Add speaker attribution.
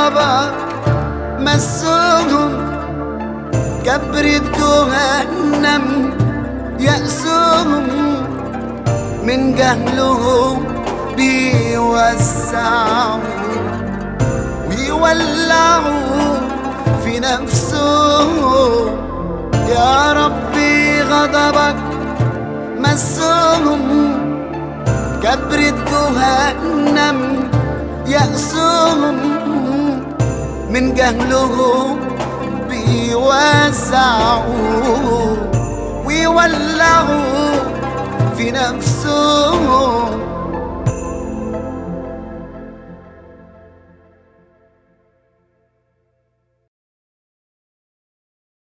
Speaker 1: غضبك مسهم، كبرت جهنم يأسهم، من جهلهم بيوسعوا ويولعوا في نفسهم. يا ربي غضبك مسهم، كبرت جهنم يأسهم، من جهلهم بيوسعوا ويولعوا في نفسهم.